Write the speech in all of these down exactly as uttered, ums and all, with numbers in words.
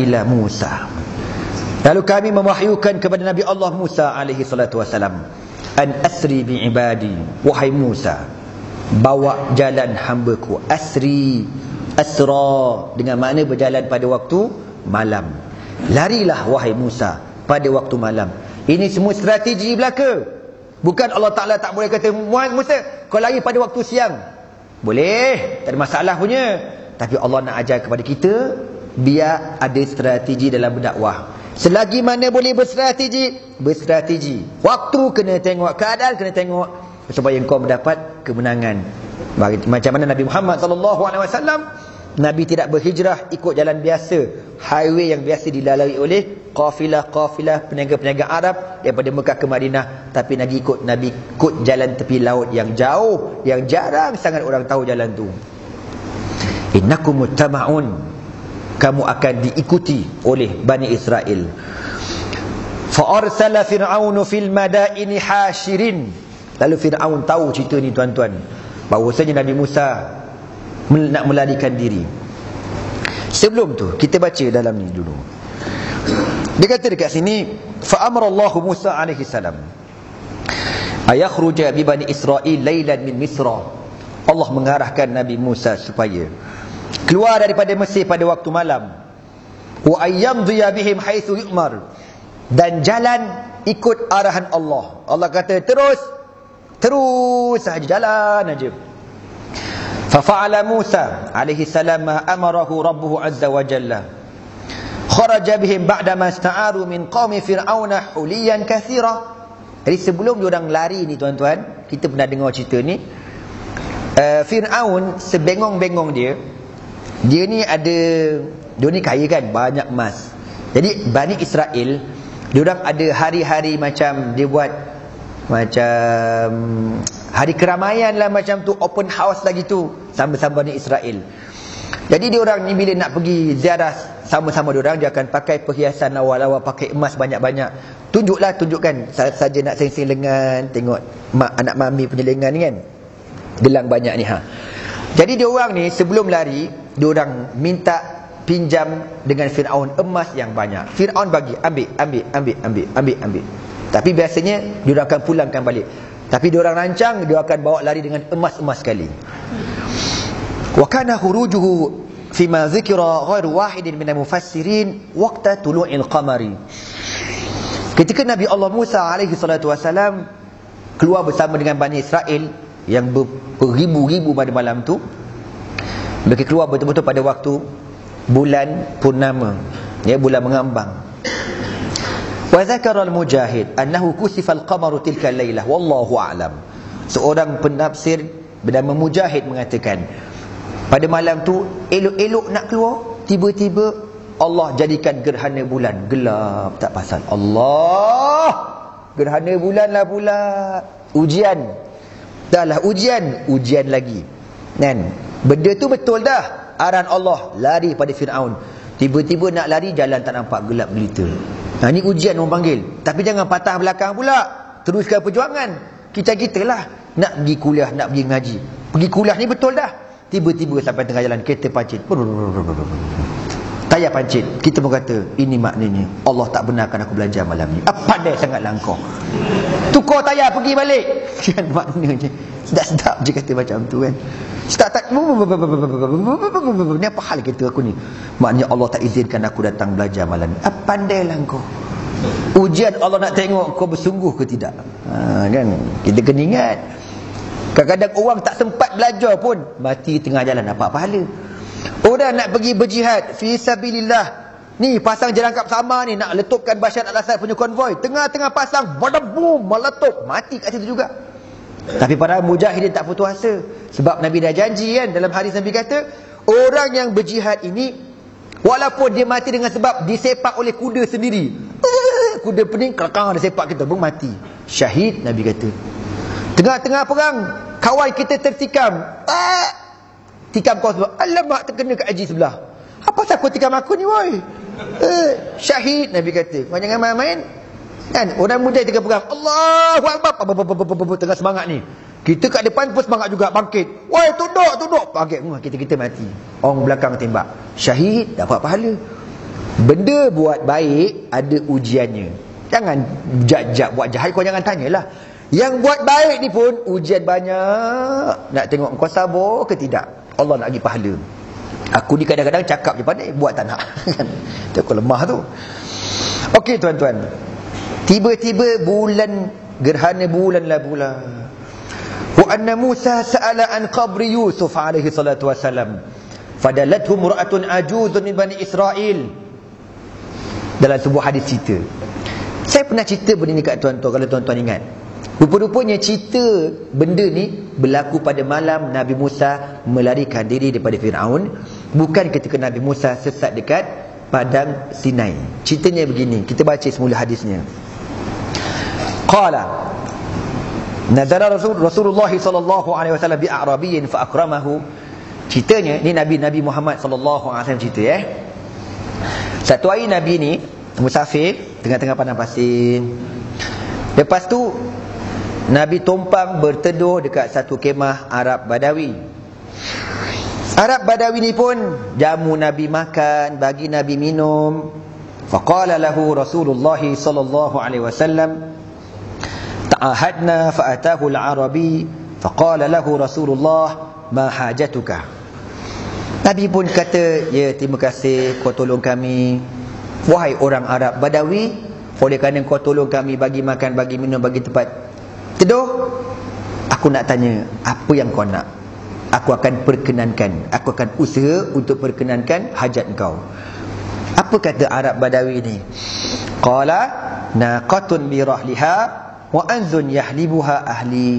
ila Musa. Lalu kami mewahyukan kepada Nabi Allah Musa alaihi salatu wasalam, an asri bi ibadi, wahai Musa, bawa jalan hamba-Ku. Asri, asra dengan makna berjalan pada waktu malam. Larilah wahai Musa pada waktu malam. Ini semua strategi belaka. Bukan Allah Ta'ala tak boleh kata, Musa, kau lari pada waktu siang. Boleh, tak ada masalah punya. Tapi Allah nak ajar kepada kita, biar ada strategi dalam berdakwah. Selagi mana boleh berstrategi, berstrategi. Waktu kena tengok, keadaan kena tengok, supaya engkau mendapat kemenangan. Macam mana Nabi Muhammad sallallahu alaihi wasallam, Nabi tidak berhijrah ikut jalan biasa, highway yang biasa dilalui oleh kafilah-kafilah peniaga-peniaga Arab daripada Mekah ke Madinah. Tapi Nabi ikut Nabi ikut jalan tepi laut yang jauh, yang jarang sangat orang tahu jalan tu. Innakum muttama'un, kamu akan diikuti oleh Bani Israel. Fa arsala fir'aunu fil madaini hashirin. Lalu Fir'aun tahu cerita ni tuan-tuan, bahawasanya Nabi Musa nak melarikan diri. Sebelum tu kita baca dalam ni dulu. Dia kata dekat sini, fa amara Allah Musa alaihi salam ayakhruja bi Bani Israel lailan min Misra. Allah mengarahkan Nabi Musa supaya keluar daripada Mesir pada waktu malam. Wa ayyamdhiya bihim haitsu yu'mar, dan jalan ikut arahan Allah. Allah kata terus, terus saja jalan aja. Fa fa'ala Musa alaihi salam ma amarahu rabbuhu azza wa jalla. Kharaja bihim ba'da ma ista'aru min qaumi fir'auna huliyan katsira. Jadi sebelum diorang lari ni tuan-tuan, kita pernah dengar cerita ni. Uh, Fir'aun sebengong-bengong dia, dia ni ada, dia ni kaya kan, banyak emas. Jadi Bani Israel, diorang ada hari-hari macam dia buat macam hari keramaian lah, macam tu, open house lagi tu, sama-sama Bani Israel. Jadi diorang ni bila nak pergi ziarah sama-sama diorang, dia akan pakai perhiasan lawa-lawa, pakai emas banyak-banyak. Tunjuklah, tunjukkan saja nak seng-seng lengan, tengok mak, anak mami punya lengan ni kan, gelang banyak ni ha. Jadi diorang ni sebelum lari, diorang minta pinjam dengan Fir'aun emas yang banyak. Fir'aun bagi, ambil, ambil, ambil, ambil, ambil, ambil. Tapi biasanya diorang akan pulangkan balik. Tapi diorang rancang, dia akan bawa lari dengan emas-emas sekali. Wa kana khurujuhu fima dzikra ghairu wahidin minal mufassirin waqta tulu'il qamari. Ketika Nabi Allah Musa alaihi salatu wasalam keluar bersama dengan Bani Israel yang beribu-ribu pada malam tu, mereka keluar betul-betul pada waktu bulan purnama, ya, bulan mengambang. Wa dzakara al-Mujahid annahu kusifa al-qamaru tilka al-lailah wallahu a'lam. Seorang penafsir bernama Mujahid mengatakan, pada malam tu elok-elok nak keluar, tiba-tiba Allah jadikan gerhana bulan, gelap tak pasal. Allah, gerhana bulan lah pula. Ujian, dah lah ujian, ujian lagi kan. Benda tu betul dah, arahan Allah, lari pada Fir'aun. Tiba-tiba nak lari, jalan tak nampak, gelap gelita. Ha, ni ujian orang panggil. Tapi jangan patah belakang pula, teruskan perjuangan. Kita-kita lah nak pergi kuliah, nak pergi ngaji. Pergi kuliah ni betul dah, tiba-tiba sampai tengah jalan kereta pancit, tayar pancit. Kita pun kata, ini maknanya Allah tak benarkan aku belajar malam ni. Apa pandai sangatlah engkau, tukar tayar pergi balik kan, maknanya sedap-sedap je kata macam tu kan. Start tak, ni apa hal kereta aku ni, maknanya Allah tak izinkan aku datang belajar malam ni. Apa pandailah engkau. Ujian Allah nak tengok kau bersungguh ke tidak, ha, kan. Kita kena ingat, kadang-kadang orang tak sempat belajar pun mati tengah jalan, dapat pahala. Orang nak pergi berjihad fi sabilillah, ni pasang jerangkap sama ni, nak letupkan Bashar al-Assad punya konvoi, tengah-tengah pasang, badabum, meletup, mati kat situ juga. Tapi para mujahidin tak putus asa, sebab Nabi dah janji kan, dalam hadis Nabi kata, orang yang berjihad ini walaupun dia mati dengan sebab disepak oleh kuda sendiri, kuda pening kelakang dia sepak kita, pun mati syahid. Nabi kata, tengah-tengah perang kawan kita tertikam, ah, tikam kau sebab alamak terkena kat haji sebelah, apa pasal kau tikam aku ni woi, eh, syahid. Nabi kata, kau jangan main-main kan. Orang muda tengah perang, Allahu Akbar, tengah semangat ni, kita kat depan pun semangat juga, bangkit, woi tunduk tunduk, bangkit, kita kita mati, orang belakang tembak, syahid, dapat pahala. Benda buat baik ada ujiannya. Jangan jat-jat buat jahat, kau jangan tanyalah. Yang buat baik ni pun ujian banyak. Nak tengok kau sabar ke tidak. Allah nak bagi pahala. Aku ni kadang-kadang cakap je pandai, buat tak nak. Itu kau lemah tu. Okey tuan-tuan, tiba-tiba bulan gerhana bulan lah pula. Wa anna Musa sa'ala an qabri Yusuf alaihi salatu wassalam fadalathu mura'atun ajuzun min bani Israel. Dalam sebuah hadis cerita, saya pernah cerita benda ni kat tuan-tuan, kalau tuan-tuan ingat. Rupa-rupanya cerita benda ni berlaku pada malam Nabi Musa melarikan diri daripada Fir'aun, bukan ketika Nabi Musa sesat dekat Padang Sinai. Ceritanya begini, kita baca semula hadisnya. Qala nazala Rasul Rasulullah sallallahu alaihi wasallam bi a'rabiyyin fa akramahu. Ceritanya ni Nabi Nabi Muhammad sallallahu alaihi wasallam cerita eh. Satu hari Nabi ni musafir tengah-tengah padang pasir. Lepas tu Nabi tumpang berteduh dekat satu kemah Arab Badawi. Arab Badawi ni pun jamu Nabi makan, bagi Nabi minum. Faqala lahu Rasulullah sallallahu alaihi wasallam ta'ahadna fa'atahu al-Arabi faqala lahu Rasulullah ma hajatuka. Nabi pun kata, ya terima kasih kau tolong kami wahai orang Arab Badawi, oleh kerana kau tolong kami bagi makan, bagi minum, bagi tempat teduh. Aku nak tanya, apa yang kau nak? Aku akan perkenankan, aku akan usaha untuk perkenankan hajat kau. Apa kata Arab Badawi ni? Qala naqatun bi rahliha wa anzun yahlibuha ahli.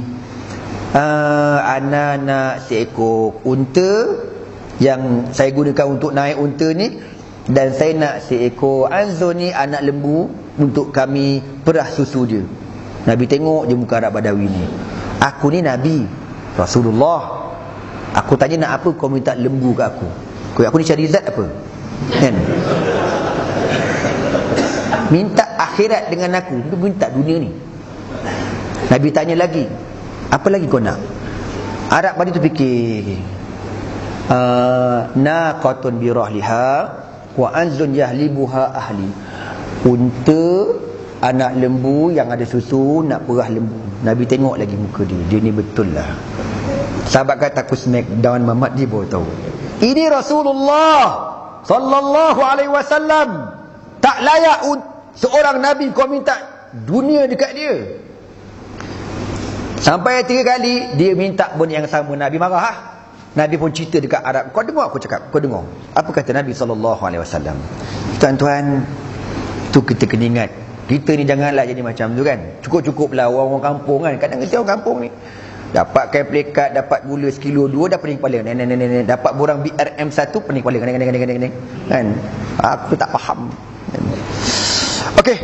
Uh, ana nak seekor unta yang saya gunakan untuk naik unta ni, dan saya nak seekor anzun ni, anak lembu, untuk kami perah susu dia. Nabi tengok je muka Arab Badawi ni. Aku ni Nabi Rasulullah, aku tanya nak apa, kau minta lembu kat aku. Kau aku ni cari zat apa? Kan? Minta akhirat dengan aku, tu minta dunia ni. Nabi tanya lagi, apa lagi kau nak? Arab Badawi tu fikir, uh, naqatun bi rahliha wa anzun yahlibuha ahli. Unta, anak lembu yang ada susu, nak perah lembu. Nabi tengok lagi muka dia, dia ni betul lah. Sahabat kata aku smack down Muhammad, dia baru tahu ini Rasulullah sallallahu alaihi wasallam. Tak layak seorang Nabi kau minta dunia dekat dia. Sampai tiga kali dia minta pun yang sama, Nabi marah ha? Nabi pun cerita dekat Arab. Kau dengar aku cakap, kau dengar apa kata Nabi sallallahu alaihi wasallam. Tuan-tuan, tu kita kena ingat, kita ni janganlah jadi macam tu kan. Cukup-cukuplah orang-orang kampung kan. Kadang-kadang orang kampung ni dapat kain pelikat, dapat gula sekilo dua, dah pening kepala. Nenek nenek nenek dapat borang B R M satu, pening kepala. Kan kan kan kan. Aku tak faham. Okey.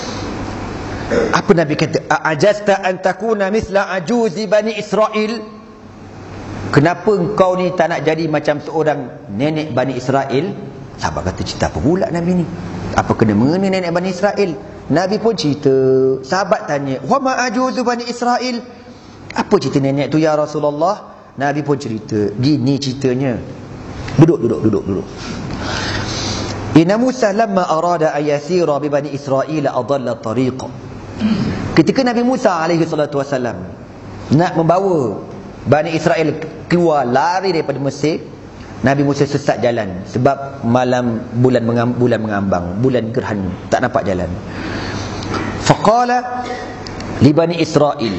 Apa Nabi kata? Ajasta an takuna mithla ajuzi bani Israel. Kenapa engkau ni tak nak jadi macam seorang nenek Bani Israel? Sahabat kata, cerita apa pula Nabi ni? Apa kena mengena nenek Bani Israel? Nabi pun cerita. Sahabat tanya, wa ma ajuzu Bani Israel? Apa cerita nenek tu ya Rasulullah? Nabi pun cerita. Gini ceritanya. Duduk, duduk, duduk, duduk. Inna Musa lamma arada ayasira bi Bani Israel adalla tariq. Ketika Nabi Musa alaihi salatu wasallam nak membawa Bani Israel keluar lari daripada Mesir, Nabi Musa sesat jalan sebab malam bulan mengam, bulan mengambang, bulan gerhana, tak nampak jalan. Faqala li Bani Israel,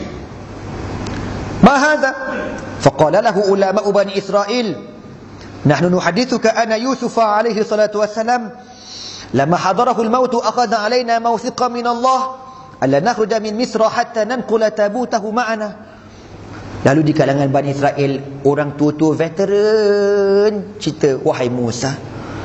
ma hadha? Faqala lahu ulama Bani Israel, nahnu nuhadithuka ana Yusuf alaihi salatu wassalam lama hadarahu al-maut akhadha alaina mawthiqa min Allah alla nakhruja min Misra hatta nanqula tabutahu ma'ana. Lalu di kalangan Bani Israel, orang tua-tua veteran cerita, wahai Musa,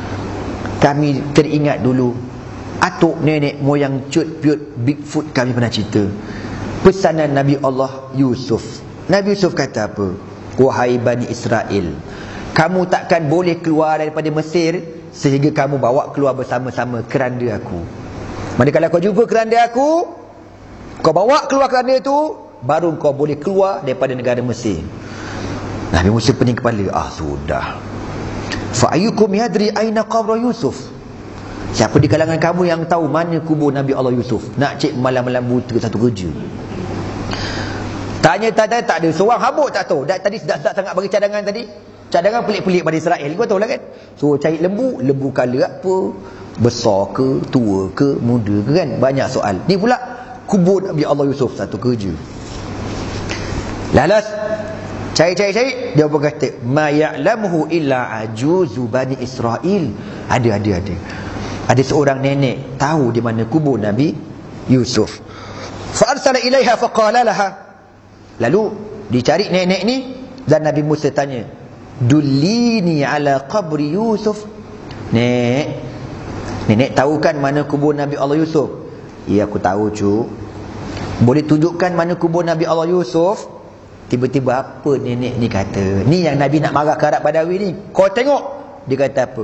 kami teringat dulu atuk nenek moyang cut piut Bigfoot kami pernah cerita pesanan Nabi Allah Yusuf. Nabi Yusuf kata apa? Wahai Bani Israel, kamu takkan boleh keluar daripada Mesir sehingga kamu bawa keluar bersama-sama keranda aku. Manakala kau jumpa keranda aku, kau bawa keluar keranda itu, baru kau boleh keluar daripada negara Mesir. Nabi Musa pening kepala. Ah sudah. Fa ayyukum yadri aina qabra Yusuf? Siapa di kalangan kamu yang tahu mana kubur Nabi Allah Yusuf? Nak cek malam-malam buta satu kerja. Tanya-tanya tak ada. Seorang habuk tak tahu. Dah, tadi sedap-sedap sangat bagi cadangan tadi. Cadangan pelik-pelik pada Israel. Kau tahu lah kan? So cari lembu. Lembu kala apa? Besar ke? Tua ke? Muda ke kan? Banyak soal. Ni pula kubur Nabi Allah Yusuf. Satu kerja. Lalas. Cari-cari-cari. Dia pun kata. Ma ya'lamuhu illa ajuzu bani Israel. Ada, ada, ada. Ada seorang nenek tahu di mana kubur Nabi Yusuf. Fa'arsala ilaiha faqala laha. Lalu dicari nenek ni dan Nabi Musa tanya, "Dullini ala qabri Yusuf." Nek, nenek tahu kan mana kubur Nabi Allah Yusuf? Ya, aku tahu cu. Boleh tunjukkan mana kubur Nabi Allah Yusuf? Tiba-tiba apa nenek ni kata? Ni yang Nabi nak marah ke Arab Badawi ni. Kau tengok. Dia kata apa?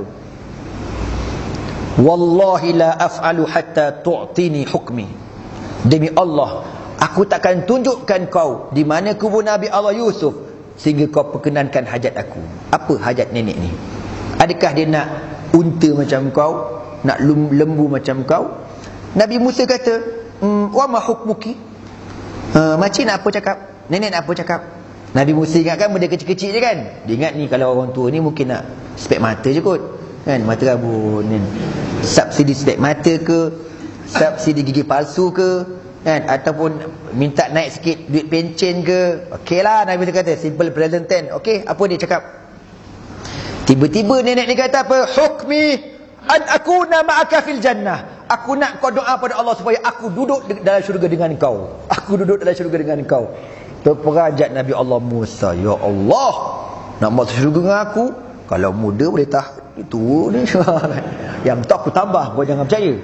Wallahi la af'alu hatta tu'tini hukmi. Demi Allah, aku takkan tunjukkan kau di mana kubur Nabi Allah Yusuf sehingga kau perkenankan hajat aku. Apa hajat nenek ni? Adakah dia nak unta macam kau? Nak lembu macam kau? Nabi Musa kata, mm, wa ma hukmuki? Uh, makcik nak apa cakap? Nenek nak apa cakap? Nabi Musa ingatkan benda kecil-kecil je kan? Dia ingat ni kalau orang tua ni mungkin nak spek mata je kot. Kan, mata rabun ni. Subsidi spek mata ke, subsidi gigi palsu ke, kan, ataupun minta naik sikit duit pencen ke. Okeylah, Nabi kata simple present tense. Okey, apa dia cakap? Tiba-tiba nenek ni kata apa? Hukmi an akuna ma'aka fil jannah. Aku nak kau doa pada Allah supaya aku duduk dalam syurga dengan kau. Aku duduk dalam syurga dengan kau. Terperanjat Nabi Allah Musa. Ya Allah, nak masuk syurga dengan aku? Kalau muda boleh tahan. Itu ni. Yang tak aku tambah, kau jangan percaya.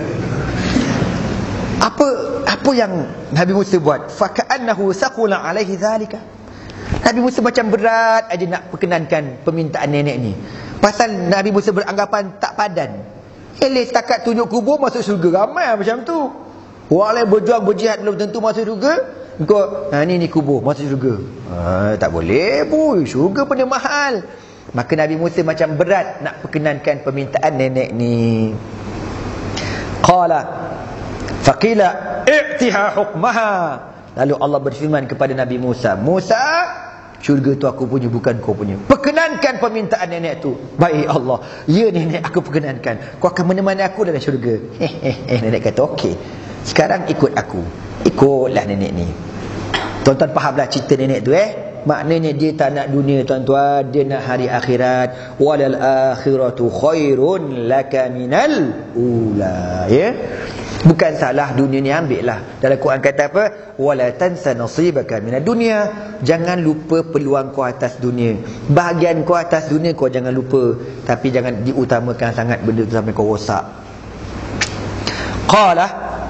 Apa apa yang Nabi Musa buat? Fa ka'annahu saqula alaihi zalika. Nabi Musa macam berat aja nak perkenankan permintaan nenek ni. Pasal Nabi Musa beranggapan tak padan. Eleh setakat tunjuk kubur masuk syurga, ramai macam tu. Orang lain berjuang berjihad belum tentu masuk syurga. Kau ha, ni ni kubur masuk syurga. Ha, tak boleh boy, syurga benda mahal. Maka Nabi Musa macam berat nak perkenankan permintaan nenek ni. Qala faqila i'tiha hukmaha. Lalu Allah berfirman kepada Nabi Musa, Musa, syurga tu aku punya, bukan kau punya. Perkenankan permintaan nenek tu. Baik Allah, ya nenek, aku perkenankan. Kau akan menemani aku dalam syurga. Eh, nenek kata okey. Sekarang ikut aku. Ikutlah nenek ni. Tuan-tuan fahamlah cerita nenek tu eh. Maknanya dia tak nak dunia tuan-tuan, dia nak hari akhirat. Walal akhiratu khairun laka minal ula. Ya. Bukan salah dunia ni, ambil lah. Dalam Quran kata apa? Wala tansa nasibaka minad dunya. Jangan lupa peluang kau atas dunia. Bahagian kau atas dunia kau jangan lupa. Tapi jangan diutamakan sangat benda tu sampai kau rosak. Qala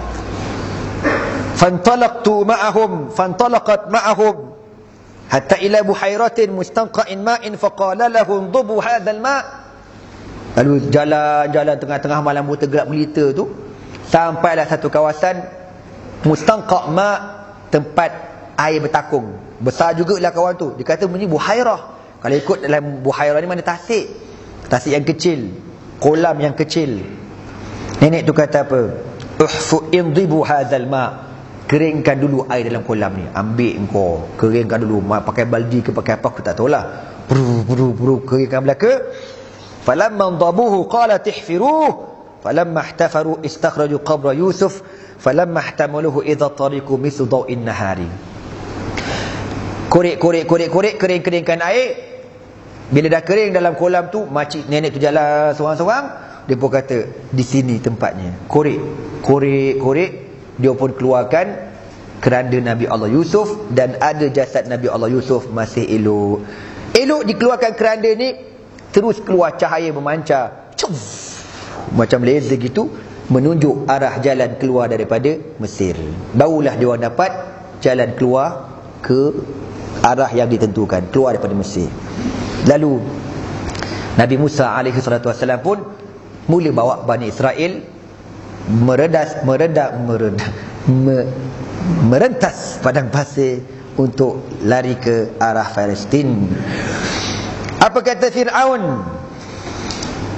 fantalaqtu ma'ahum fantalaqat ma'ahum hatta ila buhairatin mustanqa'in ma'in faqala lahum dhubu hadzal ma'. Lalu jalan-jalan tengah-tengah malam buta gelap gelita tu, sampailah satu kawasan mustanqa' ma', tempat air bertakung. Besar jugalah kawan tu. Dia kata bunyi buhairah. Kalau ikut dalam buhairah ni mana tasik. Tasik yang kecil, kolam yang kecil. Nenek tu kata apa? Uhfu indhibu hadzal ma'. Keringkan dulu air dalam kolam ni. Ambil kau, keringkan dulu. Pakai baldi ke pakai apa aku tak tahulah. Bru bru bru keringkan belaka. Falamma dabuhu qala ihfiruh. Falamma ihtafaru istakhraju qabra Yusuf. Falamma ihtamaluhu idza tariqu mislu daw'in nahari. Korek korek korek korek kering-keringkan air. Bila dah kering dalam kolam tu, makcik nenek tu jalan seorang-seorang. Dia pun kata di sini tempatnya. Korek korek korek. Dia pun keluarkan keranda Nabi Allah Yusuf, dan ada jasad Nabi Allah Yusuf masih elok. Elok dikeluarkan keranda ni, terus keluar cahaya memancar. Cuf, macam laser gitu, menunjuk arah jalan keluar daripada Mesir. Barulah dia orang dapat jalan keluar ke arah yang ditentukan, keluar daripada Mesir. Lalu Nabi Musa alaihi salatu wasallam pun mula bawa Bani Israel meredas meredak meredak me, merentas padang pasir untuk lari ke arah Palestin. Apa kata Fir'aun?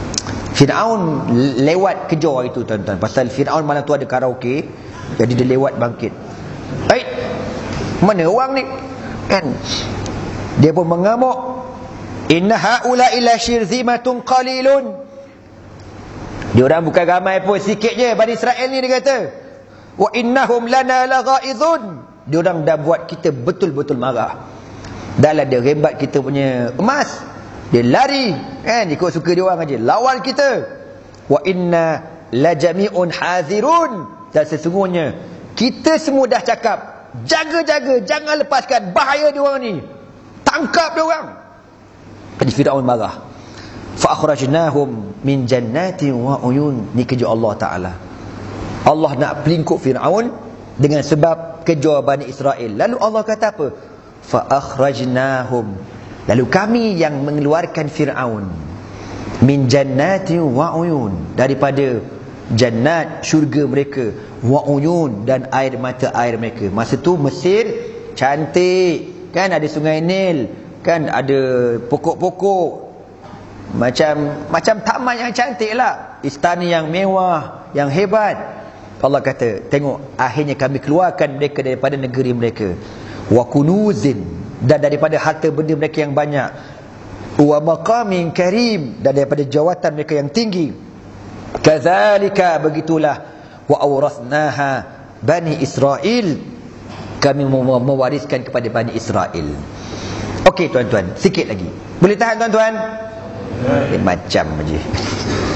Firaun lewat kejar itu tuan-tuan. Pasal Firaun malam tu ada karaoke, jadi dia lewat bangkit. Eh, mana orang ni? Kan? Dia pun mengamuk. Inna haula illa syirzimatun qalilun. Dia orang bukan ramai pun, sikit je Bani Israel ni, dia kata. Wa innahum lana laghaizun. Dia orang dah buat kita betul-betul marah. Dah lah dia rembat kita punya emas. Dia lari, kan, ikut suka dia orang aja. Lawan kita. Wa inna lajami'un hazirun. Dan sesungguhnya kita semua dah cakap, jaga-jaga, jangan lepaskan, bahaya dia orang ni. Tangkap dia orang. Jadi Firaun marah. Fa akhrajnahum min jannatin wa uyun. Ni kerja Allah Taala. Allah nak pelingkup Firaun dengan sebab kejar Bani Israel. Lalu Allah kata apa? Fa akhrajnahum. Lalu kami yang mengeluarkan Firaun min jannatin wa uyun, daripada jannat, syurga mereka, wa uyun, dan air mata air mereka. Masa tu Mesir cantik, kan, ada sungai Nil, kan, ada pokok-pokok, macam macam taman yang cantik lah, istana yang mewah, yang hebat. Allah kata, tengok, akhirnya kami keluarkan mereka daripada negeri mereka. Wa kunuzin, dan daripada harta benda mereka yang banyak. Wa maqamin karim, dan daripada jawatan mereka yang tinggi. Kadzalika, begitulah. Wa awrathnaha Bani Israel, kami mewariskan kepada Bani Israel. Okey tuan-tuan, sikit lagi. Boleh tahan tuan-tuan? Eh, macam je.